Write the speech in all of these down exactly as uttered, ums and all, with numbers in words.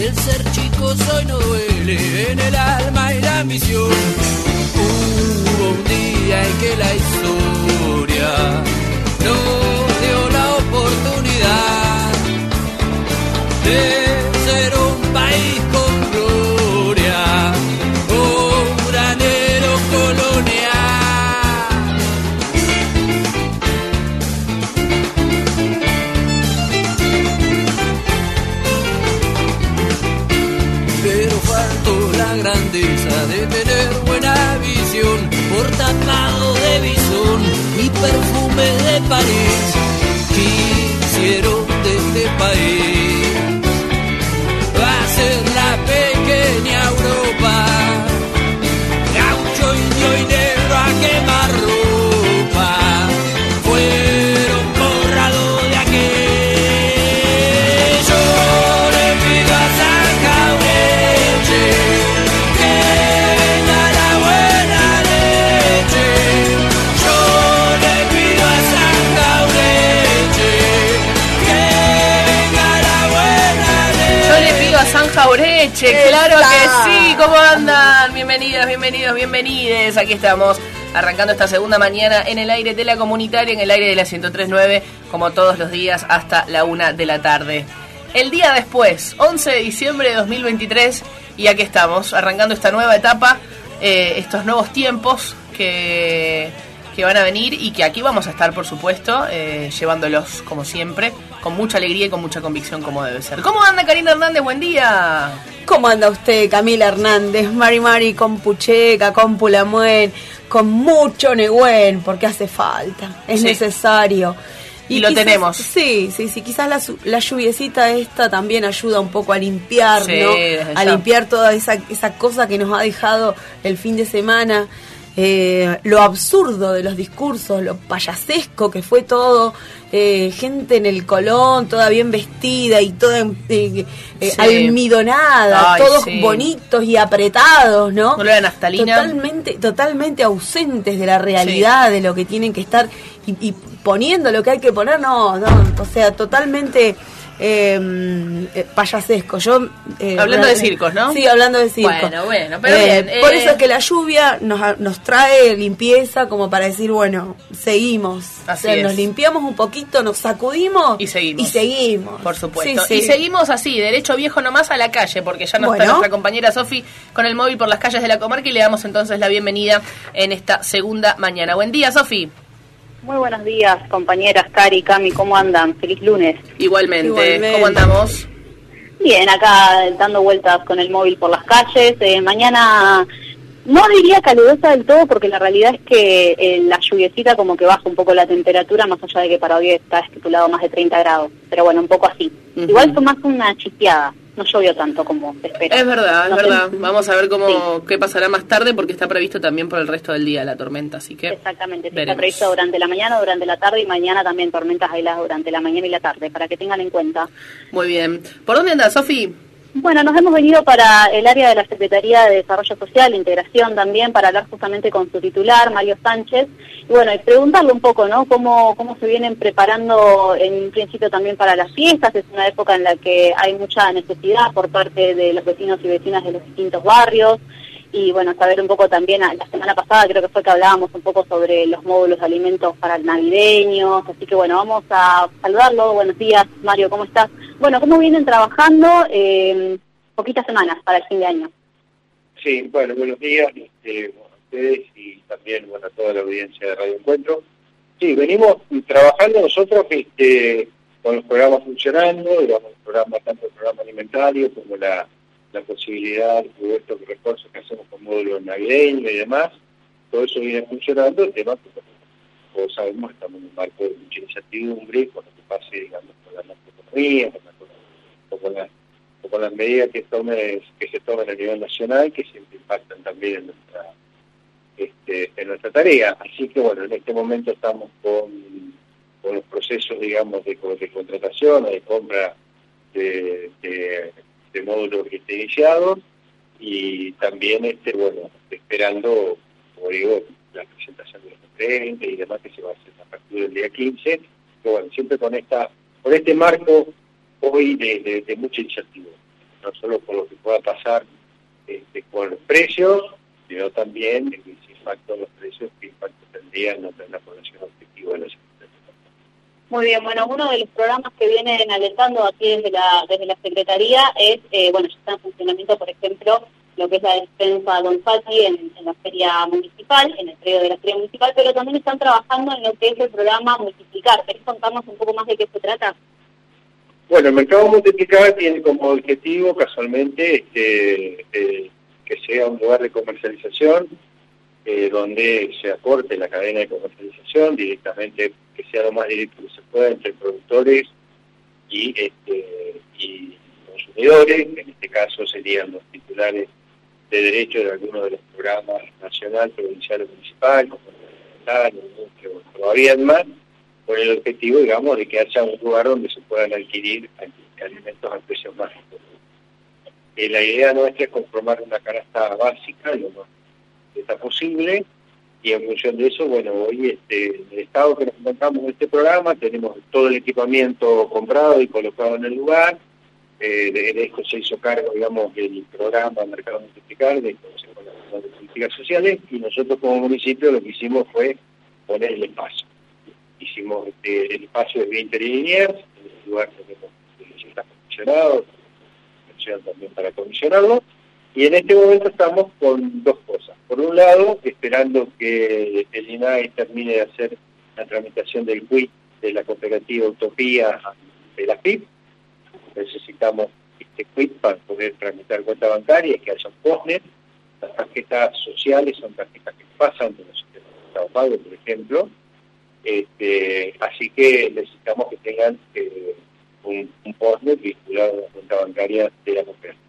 el ser chico soy no duele, en el alma y la ambición. Hubo un día en que la historia nos dio la oportunidad de ser un país con gloria, un granero colonial. Pero faltó la grandeza de tener buena visión, por tapado de bisón y perfume de París. Quisieron de este país va a ser la pequeña Europa, gaucho, indio y negro a quemar ropa, fueron borrados de aquello. Yo le pido a San Jaureche que venga la buena leche. Yo le pido a San Jaureche que venga la buena leche. Yo le pido a San Jaureche, claro que sí. ¿Cómo andan? Bienvenidas, bienvenidos, bienvenides. Aquí estamos, arrancando esta segunda mañana en el aire de la comunitaria, en el aire de la ciento tres punto nueve, como todos los días, hasta la una de la tarde. El día después, once de diciembre de dos mil veintitrés, y aquí estamos, arrancando esta nueva etapa, eh, estos nuevos tiempos que, que van a venir y que aquí vamos a estar, por supuesto, eh, llevándolos como siempre, con mucha alegría y con mucha convicción como debe ser. ¿Cómo anda Karina Hernández? Buen día. ¿Cómo anda usted, Camila Hernández? Mari Mari con Pucheca, con Pulamuen, con mucho Negüen, porque hace falta, es Sí. necesario. Y lo quizás, tenemos. Sí, sí, sí, quizás la, su- la lluviecita esta también ayuda un poco a limpiar, Sí, ¿no? desde A ya. limpiar toda esa, esa cosa que nos ha dejado el fin de semana. Eh, lo absurdo de los discursos, lo payasesco que fue todo, eh, gente en el Colón, toda bien vestida y toda eh, eh, Sí. almidonada, Ay, todos sí. bonitos y apretados, ¿no? No lo era naftalina. Totalmente, totalmente ausentes de la realidad, Sí. de lo que tienen que estar y, y poniendo lo que hay que poner, no, no, o sea, totalmente eh, eh, payasesco. Yo eh, Hablando de realmente- circos, ¿no? Sí, hablando de circos. Bueno, bueno, pero Eh, bien, Por eh. eso es que la lluvia nos, nos trae limpieza como para decir, bueno, seguimos. Así O sea, es. nos limpiamos un poquito, nos sacudimos Y seguimos. Y seguimos. Por supuesto. Sí, Y sí. seguimos así, derecho viejo nomás a la calle, porque ya no Bueno. está nuestra compañera Sofi con el móvil por las calles de la comarca y le damos entonces la bienvenida en esta segunda mañana. Buen día, Sofi. Muy buenos días, compañeras Cari, Cami, ¿cómo andan? Feliz lunes. Igualmente. Igualmente. ¿Cómo andamos? Bien, acá dando vueltas con el móvil por las calles. Eh, mañana no diría calurosa del todo porque la realidad es que eh, la lluviecita como que baja un poco la temperatura, más allá de que para hoy está estipulado más de treinta grados. Pero bueno, un poco así. Ujú. Igual fue más una chispeada, no llovió tanto como se espera. Es verdad, es No sé. verdad. Vamos a ver cómo Sí. qué pasará más tarde porque está previsto también por el resto del día la tormenta, así que Exactamente, sí, está veremos. previsto durante la mañana, durante la tarde y mañana también tormentas aisladas durante la mañana y la tarde, para que tengan en cuenta. Muy bien. ¿Por dónde andás, Sofi? Bueno, nos hemos venido para el área de la Secretaría de Desarrollo Social, Integración también, para hablar justamente con su titular, Mario Sánchez, y bueno, y preguntarle un poco, ¿no?, cómo, cómo se vienen preparando en un principio también para las fiestas. Es una época en la que hay mucha necesidad por parte de los vecinos y vecinas de los distintos barrios, y bueno, saber un poco también, la semana pasada creo que fue que hablábamos un poco sobre los módulos de alimentos para navideños, así que bueno, vamos a saludarlo. Buenos días, Mario, ¿cómo estás? Bueno, ¿cómo vienen trabajando eh, poquitas semanas para el fin de año? Sí, bueno, buenos días este, bueno, a ustedes y también bueno, a toda la audiencia de Radio Encuentro. Sí, venimos trabajando nosotros este, con los programas funcionando, digamos, el programa, tanto el programa alimentario como la, la posibilidad de estos refuerzos que hacemos con módulos navideños y demás. Todo eso viene funcionando. El tema, como todos sabemos, estamos en un marco de mucha incertidumbre con lo que pase, digamos, con la macroeconomía, con, la, con, la, con las medidas que, tome, que se tomen a nivel nacional, que siempre impactan también en nuestra, este, en nuestra tarea. Así que, bueno, en este momento estamos con, con los procesos, digamos, de, de contratación o de compra de, de, de módulos este, iniciados y también, este bueno, esperando, como digo, la presentación de los treinta y demás que se va a hacer a partir del día quince, que bueno, siempre con esta con este marco hoy de, de, de mucha incertidumbre. no solo por lo que pueda pasar este, con los precios, sino también el impacto en los precios, qué impacto tendría en la población objetivo de la ciudad. Muy bien, bueno, uno de los programas que vienen alentando aquí desde la desde la Secretaría es, eh, bueno, ya está en funcionamiento, por ejemplo, lo que es la despensa Don Fati en, en la feria municipal, en el predio de la feria municipal, pero también están trabajando en lo que es el programa Multiplicar. ¿Querés contarnos un poco más de qué se trata? Bueno, el mercado Multiplicar tiene como objetivo, casualmente, este, eh, que sea un lugar de comercialización, eh, donde se acorte la cadena de comercialización directamente, que sea lo más directo que se pueda entre productores y, este, y consumidores. En este caso serían los titulares de derechos de algunos de los programas nacional, provincial o municipal, como el núcleo, todavía más, con el objetivo, digamos, de que haya un lugar donde se puedan adquirir alimentos a precios más justos. Eh, la idea nuestra es conformar una canasta básica, lo más que está posible, y en función de eso, bueno, hoy este, en el estado que nos encontramos en este programa, tenemos todo el equipamiento comprado y colocado en el lugar. Eh, de, de esto se hizo cargo, digamos, del programa Mercado Multiplicar, de las políticas sociales, y nosotros como municipio lo que hicimos fue poner el espacio. Hicimos este, el espacio de veinte Liniers, en el lugar tenemos que está comisionado, también para comisionarlo, y en este momento estamos con dos cosas. Por un lado, esperando que el I N A I termine de hacer la tramitación del Q I T de la cooperativa Utopía de la F I P. Necesitamos este Q I T para poder tramitar cuenta bancaria y que haya un postnet. Las tarjetas sociales son tarjetas que pasan de los sistemas de Estado Pago, por ejemplo. Este, así que necesitamos que tengan eh, un, un postnet vinculado a la cuenta bancaria de la cooperativa.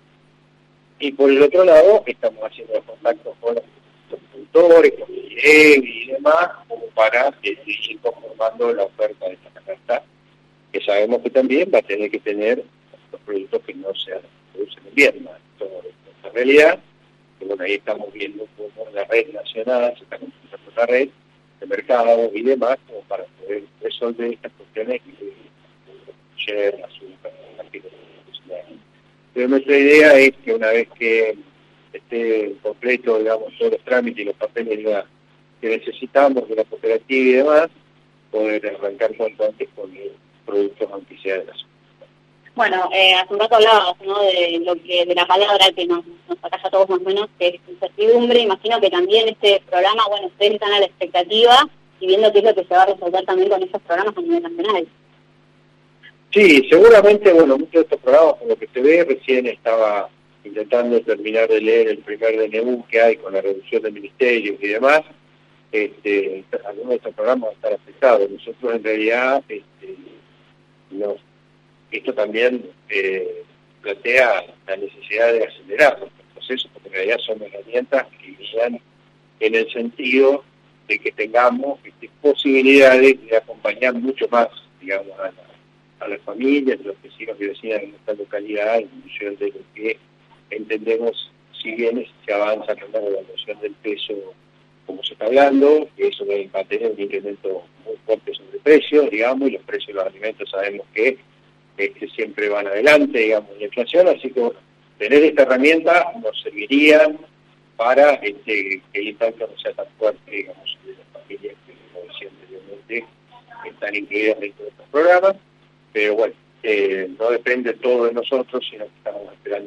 Y por el otro lado, estamos haciendo los contactos con los productores, con el I E B y demás, como para eh, ir conformando la oferta de esta canasta, que sabemos que también va a tener que tener los productos que no se producen en invierno. Esto es la realidad, que bueno, ahí estamos viendo cómo la red nacional se está construyendo la red de mercado y demás, como para poder resolver estas cuestiones que ayer, azúcar, pero nuestra idea es que una vez que esté completo, digamos, todos los trámites y los papeles que necesitamos de la cooperativa y demás, poder arrancar cuanto antes con los productos aunque sea de la zona. Bueno, eh, hace un rato hablabas, ¿no?, de lo que de la palabra que nos, nos acalla a todos más o menos, que es incertidumbre. Imagino que también este programa, bueno, ustedes están a la expectativa y viendo qué es lo que se va a resolver también con esos programas a nivel nacional. Sí, seguramente, bueno, muchos de estos programas, por lo que se ve, recién estaba intentando terminar de leer el primer D N U que hay con la reducción de ministerios y demás. Este, algunos de estos programas van a estar afectados. Nosotros, en realidad, este, nos, esto también eh, plantea la necesidad de acelerar los procesos, porque en realidad son herramientas que irían en el sentido de que tengamos este, posibilidades de acompañar mucho más, digamos, a la a las familias, a los vecinos y vecinas de nuestra localidad, en función de lo que entendemos, si bien se avanza con la evaluación del peso, como se está hablando, que eso va a tener un incremento muy fuerte sobre precios, digamos, y los precios de los alimentos sabemos que este, siempre van adelante, digamos, la inflación, así que bueno, tener esta herramienta nos serviría para este, que el impacto no sea tan fuerte, digamos, sobre las familias que, como decía anteriormente, están incluidas dentro de estos programas. Pero bueno, eh, no depende todo de nosotros, sino que estamos esperando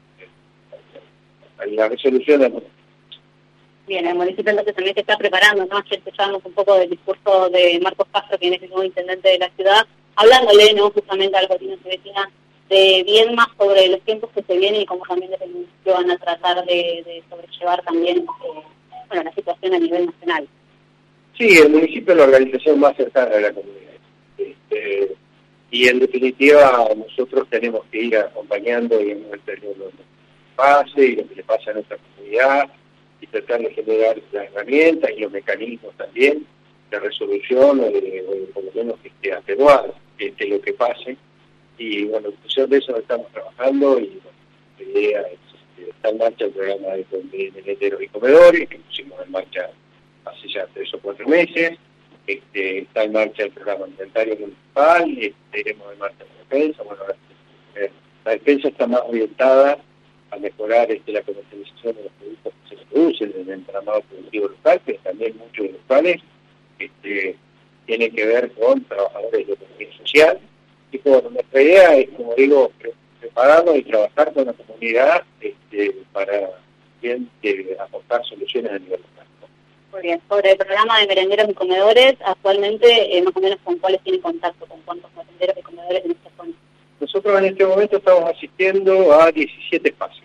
eh, la resolución de nosotros. Bien, el municipio entonces también se está preparando, ¿no? Ayer escuchábamos un poco del discurso de Marcos Castro, quien es el nuevo intendente de la ciudad, hablándole, ¿no?, justamente a los vecinos y vecinas de bien más sobre los tiempos que se vienen y cómo también desde el municipio van a tratar de, de sobrellevar también eh, bueno, la situación a nivel nacional. Sí, el municipio es la organización más cercana de la comunidad. Este, Y en definitiva nosotros tenemos que ir acompañando y en el periodo lo que pase y lo que le pasa a nuestra comunidad y tratar de generar las herramientas y los mecanismos también de resolución o de, o de por lo menos que esté atenuado este, lo que pase. Y bueno, en función de eso estamos trabajando y bueno, la idea es este, está en marcha el programa de, de, de letreros y comedores que pusimos en marcha hace ya tres o cuatro meses. Este, está en marcha el programa alimentario municipal, este, iremos en marcha la defensa, bueno, ahora está la defensa está más orientada a mejorar este, la comercialización de los productos que se producen en el entramado productivo local, pero también muchos de los cuales este, tienen que ver con trabajadores de economía social. Y bueno, nuestra idea es, como digo, prepararnos y trabajar con la comunidad este, para bien, eh, aportar soluciones a nivel local. Muy bien. Sobre el programa de merenderos y comedores, actualmente, eh, más o menos, ¿con cuáles tiene contacto? ¿Con cuántos merenderos y comedores en esta zona? Nosotros en este momento estamos asistiendo a diecisiete espacios.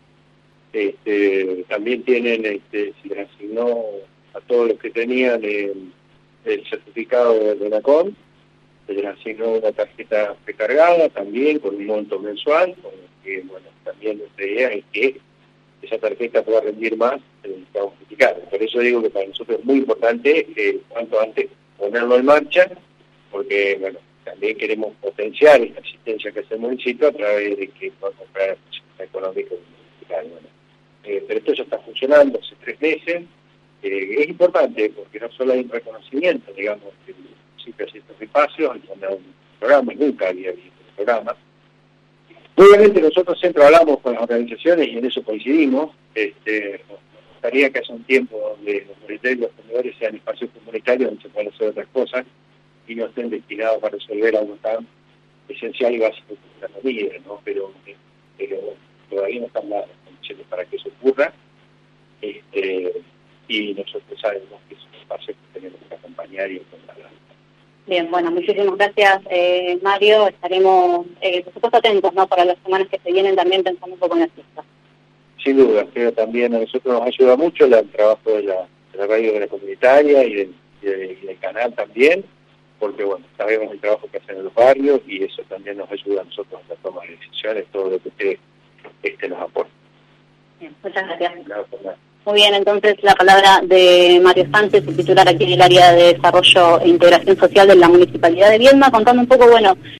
Este, también tienen, este, se les asignó a todos los que tenían el, el certificado de RENACON, se les asignó una tarjeta recargada también con un monto mensual, con el que, bueno, también nuestra idea es que esa tarjeta pueda rendir más en el estado certificado. Por eso digo que para nosotros es muy importante eh, cuanto antes ponerlo en marcha, porque, bueno, también queremos potenciar esta asistencia que hace el municipio a través de que pueda comprar el sistema económico municipal. Bueno, eh, pero esto ya está funcionando hace tres meses. Eh, es importante porque no solo hay un reconocimiento, digamos, que el municipio hace estos espacios, hay un programa, nunca había habido un programa. Obviamente nosotros siempre hablamos con las organizaciones y en eso coincidimos. Este, nos gustaría que haya un tiempo donde los merenderos y los comedores sean espacios comunitarios donde se puedan hacer otras cosas y no estén destinados para resolver algo tan esencial y básico como la comida, ¿no? Pero, pero todavía no están dadas las condiciones para que eso ocurra. Este, y nosotros sabemos que es un espacio que tenemos que acompañar y encontrar. Bien, bueno, muchísimas gracias, eh, Mario. Estaremos, eh, por supuesto, atentos, ¿no? Para las semanas que se vienen, también pensando un poco en la fiesta. Sin duda, pero también a nosotros nos ayuda mucho el trabajo de la, de la radio de la comunitaria y del, y, del, y del canal también, porque, bueno, sabemos el trabajo que hacen en los barrios y eso también nos ayuda a nosotros en la toma de decisiones, todo lo que usted este, nos aporta. Bien, muchas gracias. Nada, por nada. Muy bien, entonces la palabra de Mario Sánchez, el titular aquí del área de Desarrollo e Integración Social de la Municipalidad de Viedma, contando un poco, bueno,